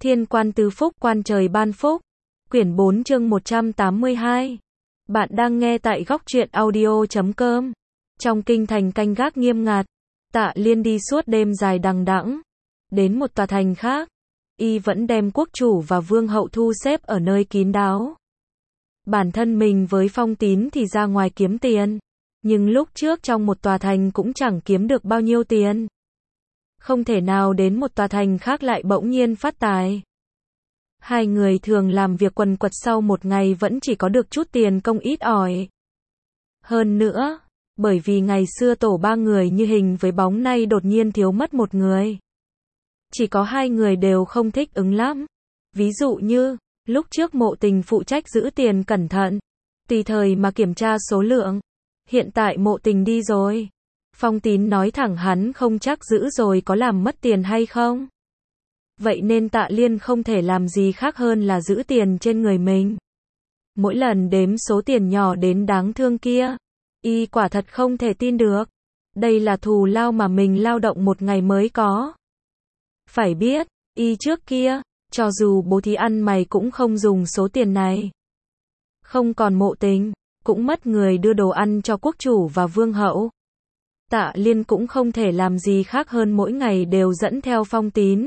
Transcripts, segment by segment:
Thiên quan tứ phúc, quan trời ban phúc. Quyển 4 chương 182. Bạn đang nghe tại góc truyện audio.com. Trong kinh thành canh gác nghiêm ngặt, Tạ Liên đi suốt đêm dài đằng đẵng, đến một tòa thành khác, y vẫn đem quốc chủ và vương hậu thu xếp ở nơi kín đáo. Bản thân mình với Phong Tín thì ra ngoài kiếm tiền, nhưng lúc trước trong một tòa thành cũng chẳng kiếm được bao nhiêu tiền. Không thể nào đến một tòa thành khác lại bỗng nhiên phát tài. Hai người thường làm việc quần quật sau một ngày vẫn chỉ có được chút tiền công ít ỏi. Hơn nữa, bởi vì ngày xưa tổ ba người như hình với bóng nay đột nhiên thiếu mất một người. Chỉ có hai người đều không thích ứng lắm. Ví dụ như, lúc trước Mộ Tình phụ trách giữ tiền cẩn thận, tùy thời mà kiểm tra số lượng. Hiện tại Mộ Tình đi rồi, Phong Tín nói thẳng hắn không chắc giữ rồi có làm mất tiền hay không. Vậy nên Tạ Liên không thể làm gì khác hơn là giữ tiền trên người mình. Mỗi lần đếm số tiền nhỏ đến đáng thương kia, y quả thật không thể tin được. Đây là thù lao mà mình lao động một ngày mới có. Phải biết, y trước kia, cho dù bố thí ăn mày cũng không dùng số tiền này. Không còn Mộ Tình, cũng mất người đưa đồ ăn cho quốc chủ và vương hậu. Tạ Liên cũng không thể làm gì khác hơn mỗi ngày đều dẫn theo Phong Tín.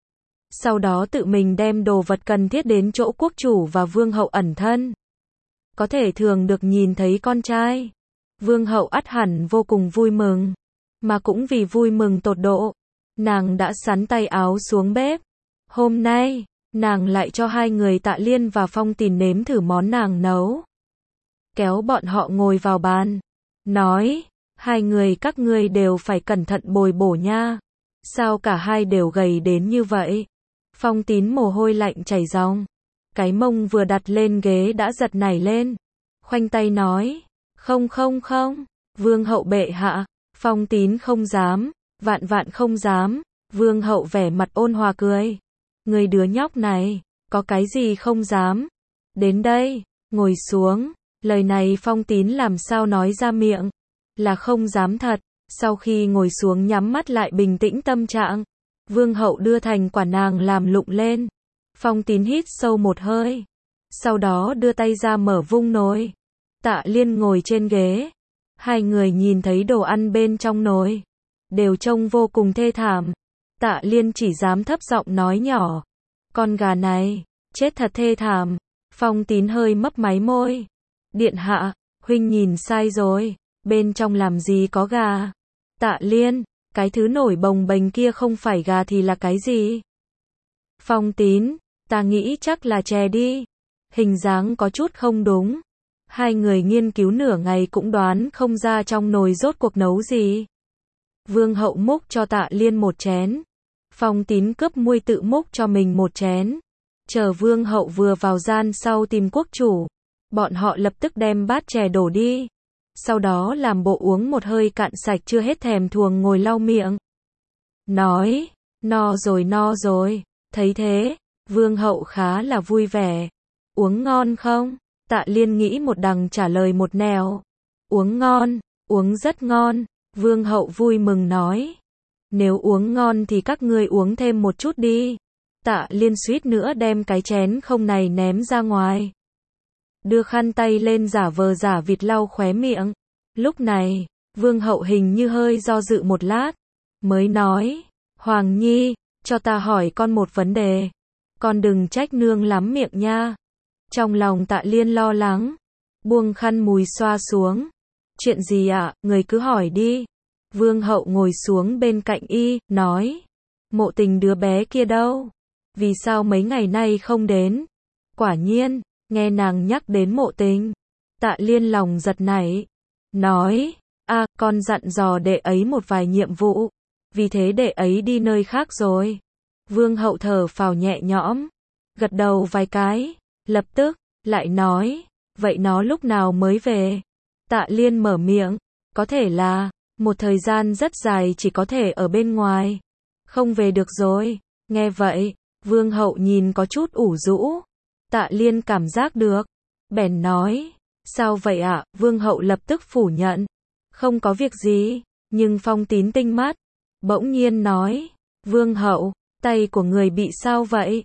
Sau đó tự mình đem đồ vật cần thiết đến chỗ quốc chủ và vương hậu ẩn thân. Có thể thường được nhìn thấy con trai. Vương hậu ắt hẳn vô cùng vui mừng. Mà cũng vì vui mừng tột độ, nàng đã xắn tay áo xuống bếp. Hôm nay, nàng lại cho hai người Tạ Liên và Phong Tín nếm thử món nàng nấu. Kéo bọn họ ngồi vào bàn, nói, hai người các ngươi đều phải cẩn thận bồi bổ nha. Sao cả hai đều gầy đến như vậy? Phong Tín mồ hôi lạnh chảy ròng. Cái mông vừa đặt lên ghế đã giật nảy lên. Khoanh tay nói, không, vương hậu bệ hạ. Phong Tín không dám, vạn vạn không dám. Vương hậu vẻ mặt ôn hòa cười. Người đứa nhóc này, có cái gì không dám? Đến đây, ngồi xuống. Lời này Phong Tín làm sao nói ra miệng? Là không dám thật. Sau khi ngồi xuống nhắm mắt lại bình tĩnh tâm trạng, vương hậu đưa thành quả nàng làm lụng lên. Phong Tín hít sâu một hơi, sau đó đưa tay ra mở vung nồi. Tạ Liên ngồi trên ghế, hai người nhìn thấy đồ ăn bên trong nồi, đều trông vô cùng thê thảm. Tạ Liên chỉ dám thấp giọng nói nhỏ, con gà này, chết thật thê thảm. Phong Tín hơi mấp máy môi, điện hạ, huynh nhìn sai rồi, bên trong làm gì có gà. Tạ Liên, cái thứ nổi bồng bềnh kia không phải gà thì là cái gì? Phong Tín, ta nghĩ chắc là chè đi. Hình dáng có chút không đúng. Hai người nghiên cứu nửa ngày cũng đoán không ra trong nồi rốt cuộc nấu gì. Vương hậu múc cho Tạ Liên một chén. Phong Tín cướp muôi tự múc cho mình một chén. Chờ vương hậu vừa vào gian sau tìm quốc chủ, bọn họ lập tức đem bát chè đổ đi. Sau đó làm bộ uống một hơi cạn sạch chưa hết thèm thuồng ngồi lau miệng. Nói, no rồi, thấy thế, vương hậu khá là vui vẻ. Uống ngon không? Tạ Liên nghĩ một đằng trả lời một nẻo. Uống ngon, uống rất ngon, vương hậu vui mừng nói. Nếu uống ngon thì các ngươi uống thêm một chút đi. Tạ Liên suýt nữa đem cái chén không này ném ra ngoài. Đưa khăn tay lên giả vờ giả vịt lau khóe miệng. Lúc này, vương hậu hình như hơi do dự một lát, mới nói, Hoàng Nhi, cho ta hỏi con một vấn đề. Con đừng trách nương lắm miệng nha. Trong lòng Tạ Liên lo lắng, buông khăn mùi xoa xuống. Chuyện gì ạ, người cứ hỏi đi. Vương hậu ngồi xuống bên cạnh y, nói, Mộ Tình đứa bé kia đâu? Vì sao mấy ngày nay không đến? Quả nhiên, nghe nàng nhắc đến Mộ Tình, Tạ Liên lòng giật nảy, nói, con dặn dò đệ ấy một vài nhiệm vụ, vì thế đệ ấy đi nơi khác rồi. Vương hậu thở phào nhẹ nhõm, gật đầu vài cái, lập tức, lại nói, vậy nó lúc nào mới về? Tạ Liên mở miệng, có thể là, một thời gian rất dài chỉ có thể ở bên ngoài, không về được rồi. Nghe vậy, vương hậu nhìn có chút ủ rũ. Tạ Liên cảm giác được, bèn nói, sao vậy ạ? Vương hậu lập tức phủ nhận, không có việc gì. Nhưng Phong Tín tinh mắt, bỗng nhiên nói, vương hậu, tay của người bị sao vậy?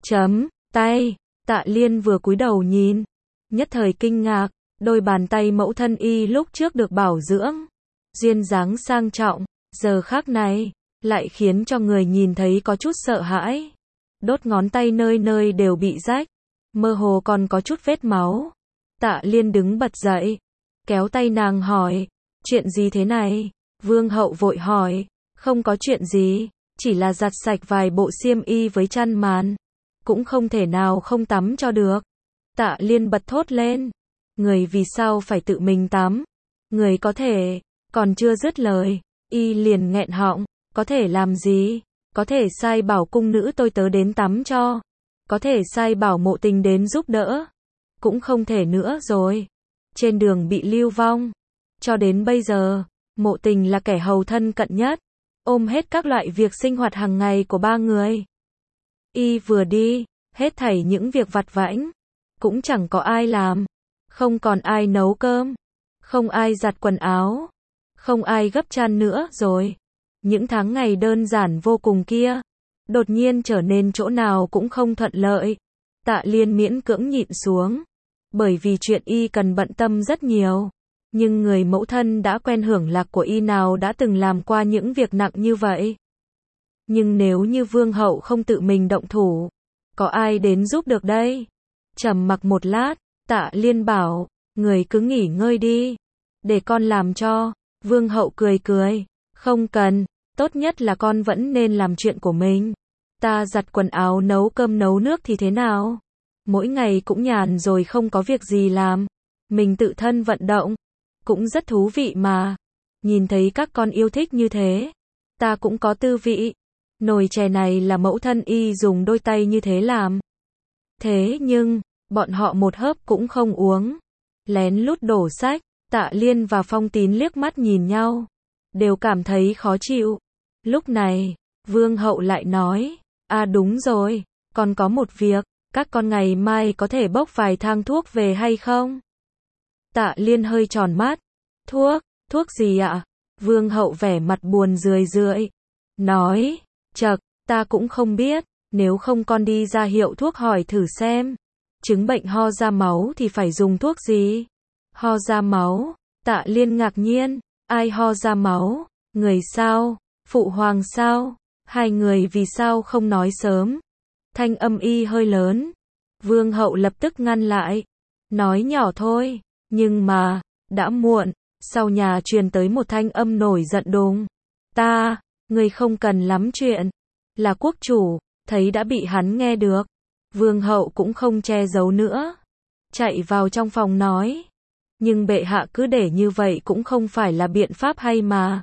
Tay. Tạ Liên vừa cúi đầu nhìn, nhất thời kinh ngạc, đôi bàn tay mẫu thân y lúc trước được bảo dưỡng, duyên dáng sang trọng, giờ khắc này, lại khiến cho người nhìn thấy có chút sợ hãi. Đốt ngón tay nơi nơi đều bị rách, mơ hồ còn có chút vết máu. Tạ Liên đứng bật dậy, kéo tay nàng hỏi, chuyện gì thế này? Vương hậu vội hỏi, không có chuyện gì, chỉ là giặt sạch vài bộ xiêm y với chăn màn, cũng không thể nào không tắm cho được. Tạ Liên bật thốt lên, người vì sao phải tự mình tắm? Người có thể, còn chưa dứt lời, y liền nghẹn họng, có thể làm gì? Có thể sai bảo cung nữ tôi tớ đến tắm cho, có thể sai bảo Mộ Tình đến giúp đỡ, cũng không thể nữa rồi. Trên đường bị lưu vong, cho đến bây giờ, Mộ Tình là kẻ hầu thân cận nhất, ôm hết các loại việc sinh hoạt hàng ngày của ba người. Y vừa đi, hết thảy những việc vặt vãnh, cũng chẳng có ai làm, không còn ai nấu cơm, không ai giặt quần áo, không ai gấp chăn nữa rồi. Những tháng ngày đơn giản vô cùng kia, đột nhiên trở nên chỗ nào cũng không thuận lợi. Tạ Liên miễn cưỡng nhịn xuống, bởi vì chuyện y cần bận tâm rất nhiều. Nhưng người mẫu thân đã quen hưởng lạc của y nào đã từng làm qua những việc nặng như vậy. Nhưng nếu như vương hậu không tự mình động thủ, có ai đến giúp được đây? Trầm mặc một lát, Tạ Liên bảo, người cứ nghỉ ngơi đi, để con làm cho. Vương hậu cười cười, không cần, tốt nhất là con vẫn nên làm chuyện của mình. Ta giặt quần áo nấu cơm nấu nước thì thế nào? Mỗi ngày cũng nhàn rồi không có việc gì làm, mình tự thân vận động, cũng rất thú vị mà. Nhìn thấy các con yêu thích như thế, ta cũng có tư vị. Nồi chè này là mẫu thân y dùng đôi tay như thế làm. Thế nhưng, bọn họ một hớp cũng không uống, lén lút đổ sách. Tạ Liên và Phong Tín liếc mắt nhìn nhau, đều cảm thấy khó chịu. Lúc này, Vương hậu lại nói, đúng rồi, còn có một việc, các con ngày mai có thể bốc vài thang thuốc về hay không? Tạ Liên hơi tròn mắt, thuốc gì ạ? Vương hậu vẻ mặt buồn rười rượi, nói, chậc, ta cũng không biết, nếu không con đi ra hiệu thuốc hỏi thử xem, chứng bệnh ho ra máu thì phải dùng thuốc gì? Ho ra máu? Tạ Liên ngạc nhiên, ai ho ra máu? Người sao? Phụ hoàng sao? Hai người vì sao không nói sớm? Thanh âm y hơi lớn. Vương hậu lập tức ngăn lại, nói nhỏ thôi, nhưng mà, đã muộn. Sau nhà truyền tới một thanh âm nổi giận đùng. Người không cần lắm chuyện. Là quốc chủ, thấy đã bị hắn nghe được. Vương hậu cũng không che giấu nữa, chạy vào trong phòng nói, nhưng bệ hạ cứ để như vậy cũng không phải là biện pháp hay mà.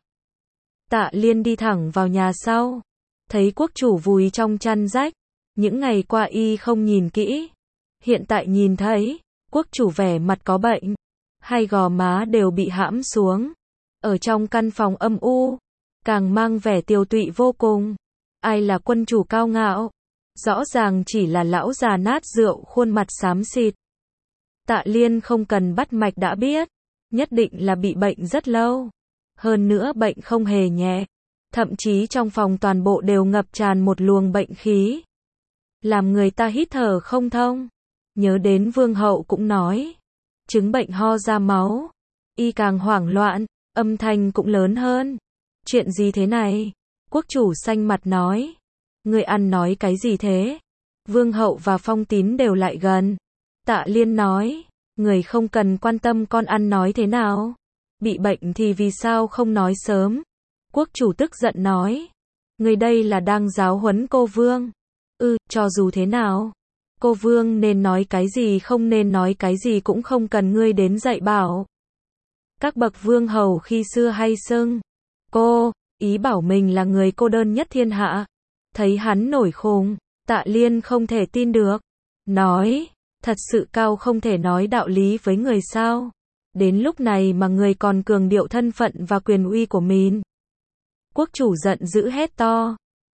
Tạ Liên đi thẳng vào nhà sau, thấy quốc chủ vùi trong chăn rách, những ngày qua y không nhìn kỹ, hiện tại nhìn thấy, quốc chủ vẻ mặt có bệnh, hai gò má đều bị hãm xuống, ở trong căn phòng âm u, càng mang vẻ tiều tụy vô cùng. Ai là quân chủ cao ngạo? Rõ ràng chỉ là lão già nát rượu khuôn mặt xám xịt. Tạ Liên không cần bắt mạch đã biết, nhất định là bị bệnh rất lâu. Hơn nữa bệnh không hề nhẹ, thậm chí trong phòng toàn bộ đều ngập tràn một luồng bệnh khí, làm người ta hít thở không thông. Nhớ đến Vương hậu cũng nói, chứng bệnh ho ra máu, y càng hoảng loạn, âm thanh cũng lớn hơn. Chuyện gì thế này? Quốc chủ xanh mặt nói, người ăn nói cái gì thế? Vương hậu và Phong Tín đều lại gần. Tạ Liên nói, người không cần quan tâm con ăn nói thế nào. Bị bệnh thì vì sao không nói sớm? Quốc chủ tức giận nói, người đây là đang giáo huấn cô Vương. Cho dù thế nào, cô Vương nên nói cái gì không nên nói cái gì cũng không cần ngươi đến dạy bảo. Các bậc vương hầu khi xưa hay xưng cô, ý bảo mình là người cô đơn nhất thiên hạ. Thấy hắn nổi khùng, Tạ Liên không thể tin được, nói, thật sự cao không thể nói đạo lý với người sao? Đến lúc này mà người còn cường điệu thân phận và quyền uy của mình. Quốc chủ giận dữ hét to,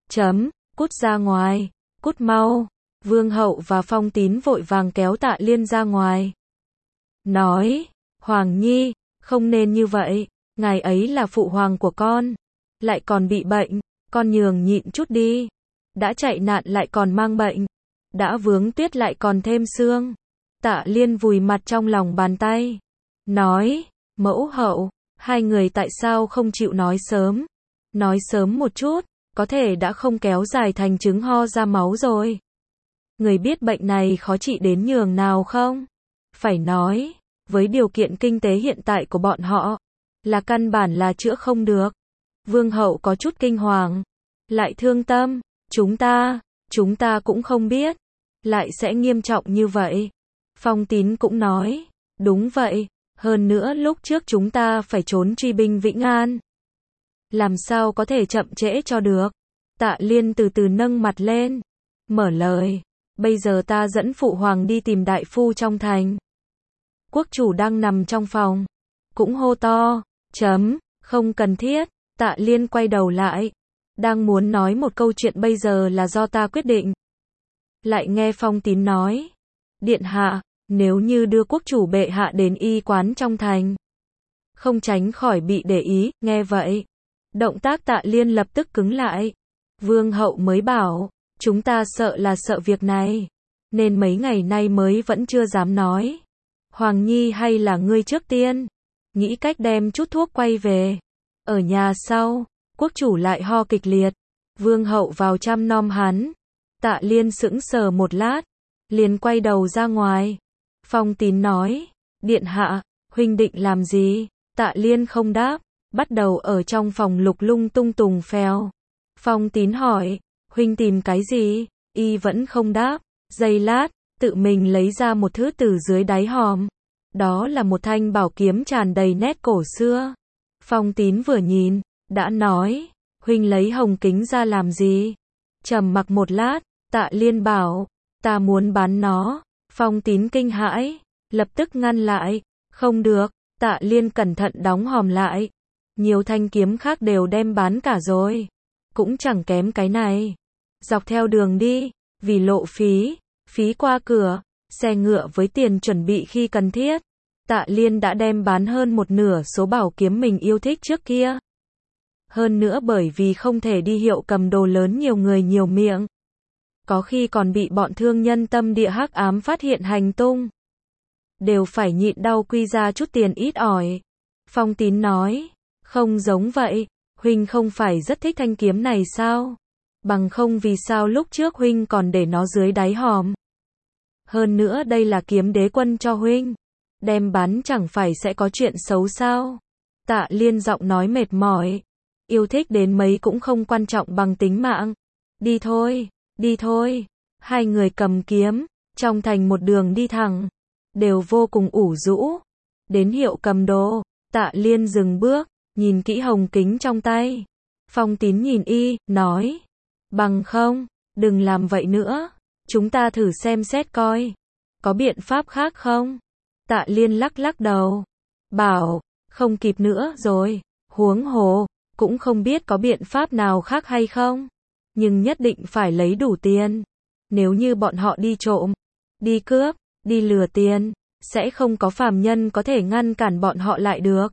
cút ra ngoài, cút mau. Vương hậu và Phong Tín vội vàng kéo Tạ Liên ra ngoài, nói, Hoàng Nhi, không nên như vậy, ngài ấy là phụ hoàng của con, lại còn bị bệnh, con nhường nhịn chút đi, đã chạy nạn lại còn mang bệnh, đã vướng tuyết lại còn thêm sương. Tạ Liên vùi mặt trong lòng bàn tay. Nói, mẫu hậu, hai người tại sao không chịu nói sớm? Nói sớm một chút, có thể đã không kéo dài thành chứng ho ra máu rồi. Người biết bệnh này khó trị đến nhường nào không? Phải nói, với điều kiện kinh tế hiện tại của bọn họ, là căn bản là chữa không được. Vương hậu có chút kinh hoàng, lại thương tâm, chúng ta cũng không biết, lại sẽ nghiêm trọng như vậy. Phong Tín cũng nói, đúng vậy, hơn nữa lúc trước chúng ta phải trốn truy binh Vĩnh An. Làm sao có thể chậm trễ cho được? Tạ Liên từ từ nâng mặt lên, mở lời, bây giờ ta dẫn phụ hoàng đi tìm đại phu trong thành. Quốc chủ đang nằm trong phòng, cũng hô to, không cần thiết. Tạ Liên quay đầu lại, đang muốn nói một câu chuyện bây giờ là do ta quyết định. Lại nghe Phong Tín nói, điện hạ, nếu như đưa quốc chủ bệ hạ đến y quán trong thành, không tránh khỏi bị để ý. Nghe vậy, động tác Tạ Liên lập tức cứng lại. Vương hậu mới bảo, chúng ta sợ là sợ việc này, nên mấy ngày nay mới vẫn chưa dám nói. Hoàng nhi hay là ngươi trước tiên, nghĩ cách đem chút thuốc quay về. Ở nhà sau, quốc chủ lại ho kịch liệt. Vương hậu vào chăm nom hắn. Tạ Liên sững sờ một lát, liền quay đầu ra ngoài. Phong Tín nói, điện hạ, huynh định làm gì? Tạ Liên không đáp, bắt đầu ở trong phòng lục lung tung tùng phèo. Phong Tín hỏi, huynh tìm cái gì? Y vẫn không đáp. Giây lát, tự mình lấy ra một thứ từ dưới đáy hòm. Đó là một thanh bảo kiếm tràn đầy nét cổ xưa. Phong Tín vừa nhìn, đã nói, huynh lấy hồng kính ra làm gì? Trầm mặc một lát, Tạ Liên bảo, ta muốn bán nó. Phong Tín kinh hãi, lập tức ngăn lại, không được. Tạ Liên cẩn thận đóng hòm lại. Nhiều thanh kiếm khác đều đem bán cả rồi, cũng chẳng kém cái này. Dọc theo đường đi, vì lộ phí, phí qua cửa, xe ngựa với tiền chuẩn bị khi cần thiết, Tạ Liên đã đem bán hơn một nửa số bảo kiếm mình yêu thích trước kia. Hơn nữa bởi vì không thể đi hiệu cầm đồ lớn nhiều người nhiều miệng, có khi còn bị bọn thương nhân tâm địa hắc ám phát hiện hành tung, đều phải nhịn đau quy ra chút tiền ít ỏi. Phong Tín nói, không giống vậy, huynh không phải rất thích thanh kiếm này sao? Bằng không vì sao lúc trước huynh còn để nó dưới đáy hòm? Hơn nữa đây là kiếm đế quân cho huynh, đem bán chẳng phải sẽ có chuyện xấu sao? Tạ Liên giọng nói mệt mỏi, yêu thích đến mấy cũng không quan trọng bằng tính mạng. Đi thôi, đi thôi. Hai người cầm kiếm, trong thành một đường đi thẳng, đều vô cùng ủ rũ. Đến hiệu cầm đồ, Tạ Liên dừng bước, nhìn kỹ hồng kính trong tay. Phong Tín nhìn y, nói, bằng không, đừng làm vậy nữa, chúng ta thử xem xét coi, có biện pháp khác không? Tạ Liên lắc lắc đầu, bảo, không kịp nữa rồi, huống hồ, cũng không biết có biện pháp nào khác hay không, nhưng nhất định phải lấy đủ tiền. Nếu như bọn họ đi trộm, đi cướp, đi lừa tiền, sẽ không có phàm nhân có thể ngăn cản bọn họ lại được.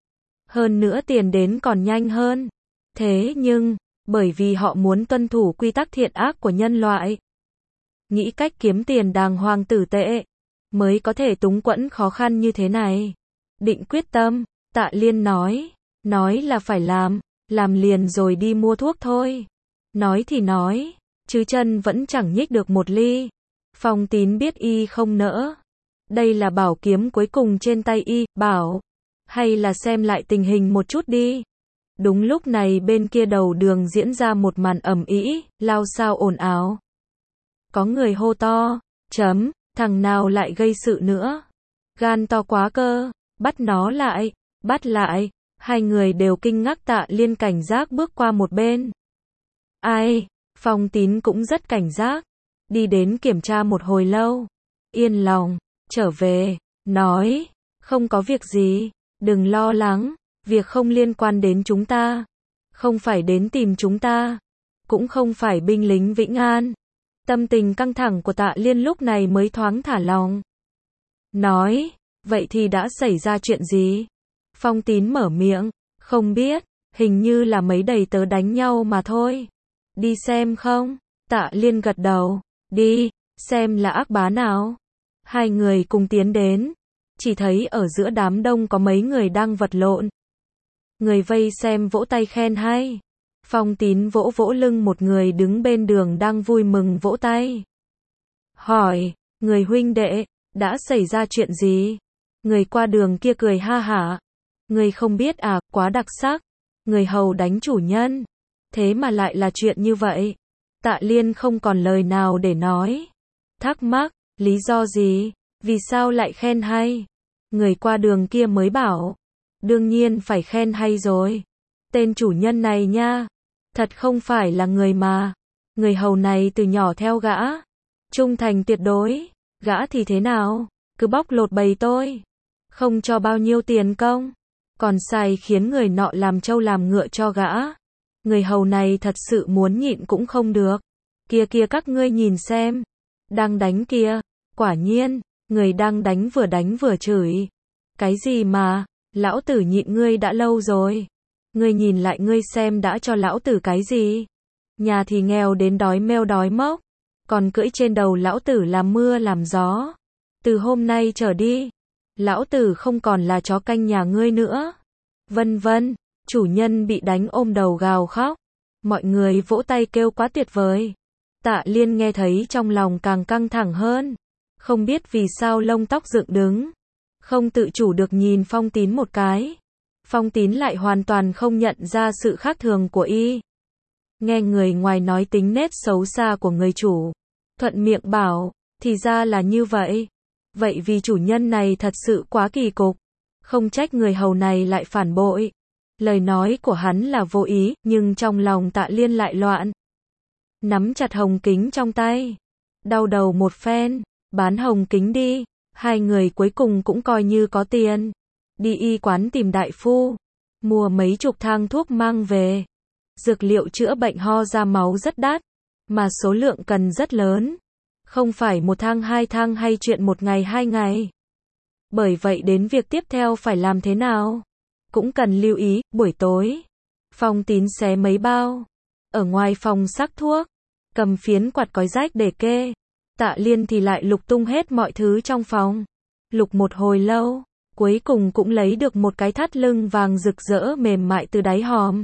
Hơn nữa tiền đến còn nhanh hơn. Thế nhưng, bởi vì họ muốn tuân thủ quy tắc thiện ác của nhân loại, nghĩ cách kiếm tiền đàng hoàng tử tệ, mới có thể túng quẫn khó khăn như thế này. Định quyết tâm, Tạ Liên nói là phải làm liền rồi đi mua thuốc thôi. Nói thì nói, chứ chân vẫn chẳng nhích được một ly. Phong Tín biết y không nỡ. Đây là bảo kiếm cuối cùng trên tay y, bảo, hay là xem lại tình hình một chút đi. Đúng lúc này bên kia đầu đường diễn ra một màn ầm ĩ, lao xao ồn ào. Có người hô to, thằng nào lại gây sự nữa? Gan to quá cơ, bắt nó lại, bắt lại. Hai người đều kinh ngạc. Tạ Liên cảnh giác bước qua một bên. Ai? Phong Tín cũng rất cảnh giác. Đi đến kiểm tra một hồi lâu. Yên lòng, trở về, nói, không có việc gì, đừng lo lắng, việc không liên quan đến chúng ta, không phải đến tìm chúng ta, cũng không phải binh lính Vĩnh An. Tâm tình căng thẳng của Tạ Liên lúc này mới thoáng thả lòng. Nói, vậy thì đã xảy ra chuyện gì? Phong Tín mở miệng, không biết, hình như là mấy đầy tớ đánh nhau mà thôi. Đi xem không? Tạ Liên gật đầu, đi, xem là ác bá nào. Hai người cùng tiến đến, chỉ thấy ở giữa đám đông có mấy người đang vật lộn. Người vây xem vỗ tay khen hay. Phong Tín vỗ vỗ lưng một người đứng bên đường đang vui mừng vỗ tay. Hỏi, người huynh đệ, đã xảy ra chuyện gì? Người qua đường kia cười ha hả. Người không biết à, quá đặc sắc. Người hầu đánh chủ nhân. Thế mà lại là chuyện như vậy. Tạ Liên không còn lời nào để nói. Thắc mắc, lý do gì? Vì sao lại khen hay? Người qua đường kia mới bảo. Đương nhiên phải khen hay rồi. Tên chủ nhân này nha. Thật không phải là người mà. Người hầu này từ nhỏ theo gã. Trung thành tuyệt đối. Gã thì thế nào? Cứ bóc lột bầy tôi. Không cho bao nhiêu tiền công. Còn sai khiến người nọ làm trâu làm ngựa cho gã. Người hầu này thật sự muốn nhịn cũng không được. Kia kia các ngươi nhìn xem. Đang đánh kia. Quả nhiên, người đang đánh vừa chửi. Cái gì mà, lão tử nhịn ngươi đã lâu rồi. Ngươi nhìn lại ngươi xem đã cho lão tử cái gì. Nhà thì nghèo đến đói meo đói mốc. Còn cưỡi trên đầu lão tử làm mưa làm gió. Từ hôm nay trở đi, lão tử không còn là chó canh nhà ngươi nữa. Vân vân, chủ nhân bị đánh ôm đầu gào khóc. Mọi người vỗ tay kêu quá tuyệt vời. Tạ Liên nghe thấy trong lòng càng căng thẳng hơn. Không biết vì sao lông tóc dựng đứng. Không tự chủ được nhìn Phong Tín một cái. Phong Tín lại hoàn toàn không nhận ra sự khác thường của y. Nghe người ngoài nói tính nết xấu xa của người chủ. Thuận miệng bảo, thì ra là như vậy. Vậy vì chủ nhân này thật sự quá kỳ cục. Không trách người hầu này lại phản bội. Lời nói của hắn là vô ý, nhưng trong lòng Tạ Liên lại loạn. Nắm chặt hồng kính trong tay. Đau đầu một phen, bán hồng kính đi. Hai người cuối cùng cũng coi như có tiền. Đi y quán tìm đại phu. Mua mấy chục thang thuốc mang về. Dược liệu chữa bệnh ho ra máu rất đắt. Mà số lượng cần rất lớn. Không phải một thang hai thang hay chuyện một ngày hai ngày. Bởi vậy đến việc tiếp theo phải làm thế nào? Cũng cần lưu ý, buổi tối. Phong Tín xé mấy bao. Ở ngoài phòng sắc thuốc. Cầm phiến quạt cói rách để kê. Tạ Liên thì lại lục tung hết mọi thứ trong phòng. Lục một hồi lâu. Cuối cùng cũng lấy được một cái thắt lưng vàng rực rỡ mềm mại từ đáy hòm.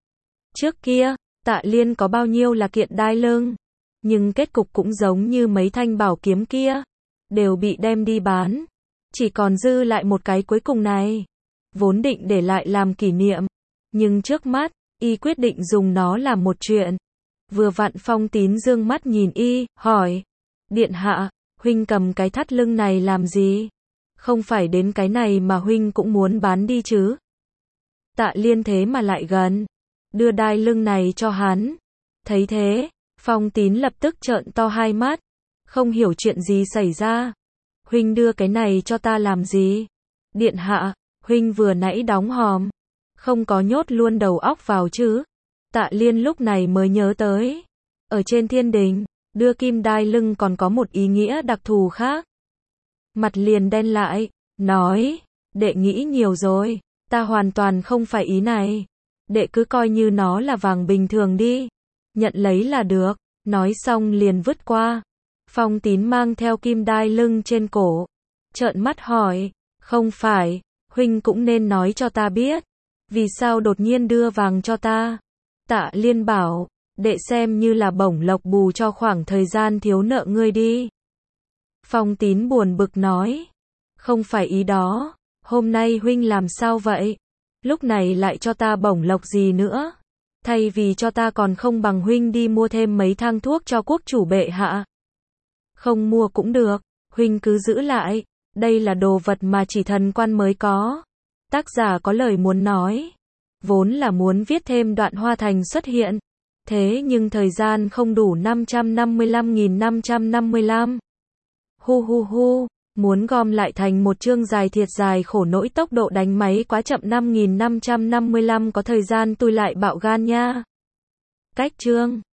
Trước kia, Tạ Liên có bao nhiêu là kiện đai lưng. Nhưng kết cục cũng giống như mấy thanh bảo kiếm kia. Đều bị đem đi bán. Chỉ còn dư lại một cái cuối cùng này. Vốn định để lại làm kỷ niệm. Nhưng trước mắt, y quyết định dùng nó làm một chuyện. Vừa vặn Phong Tín dương mắt nhìn y, hỏi. Điện hạ, huynh cầm cái thắt lưng này làm gì? Không phải đến cái này mà huynh cũng muốn bán đi chứ? Tạ Liên thế mà lại gần. Đưa đai lưng này cho hắn. Thấy thế, Phong Tín lập tức trợn to hai mắt. Không hiểu chuyện gì xảy ra. Huynh đưa cái này cho ta làm gì? Điện hạ, huynh vừa nãy đóng hòm. Không có nhốt luôn đầu óc vào chứ? Tạ Liên lúc này mới nhớ tới. Ở trên thiên đình, đưa kim đai lưng còn có một ý nghĩa đặc thù khác. Mặt liền đen lại, nói, đệ nghĩ nhiều rồi, ta hoàn toàn không phải ý này. Đệ cứ coi như nó là vàng bình thường đi. Nhận lấy là được, nói xong liền vứt qua. Phong Tín mang theo kim đai lưng trên cổ. Trợn mắt hỏi, không phải, huynh cũng nên nói cho ta biết. Vì sao đột nhiên đưa vàng cho ta? Tạ Liên bảo, đệ xem như là bổng lộc bù cho khoảng thời gian thiếu nợ ngươi đi. Phong Tín buồn bực nói, không phải ý đó, hôm nay huynh làm sao vậy? Lúc này lại cho ta bổng lộc gì nữa? Thay vì cho ta còn không bằng huynh đi mua thêm mấy thang thuốc cho quốc chủ bệ hạ. Không mua cũng được, huynh cứ giữ lại, đây là đồ vật mà chỉ thần quan mới có. Tác giả có lời muốn nói, vốn là muốn viết thêm đoạn Hoa Thành xuất hiện, thế nhưng thời gian không đủ 555.555. Hu hu hu, muốn gom lại thành một chương dài thiệt dài khổ nỗi tốc độ đánh máy quá chậm 5.555 có thời gian tôi lại bạo gan nha. Cách chương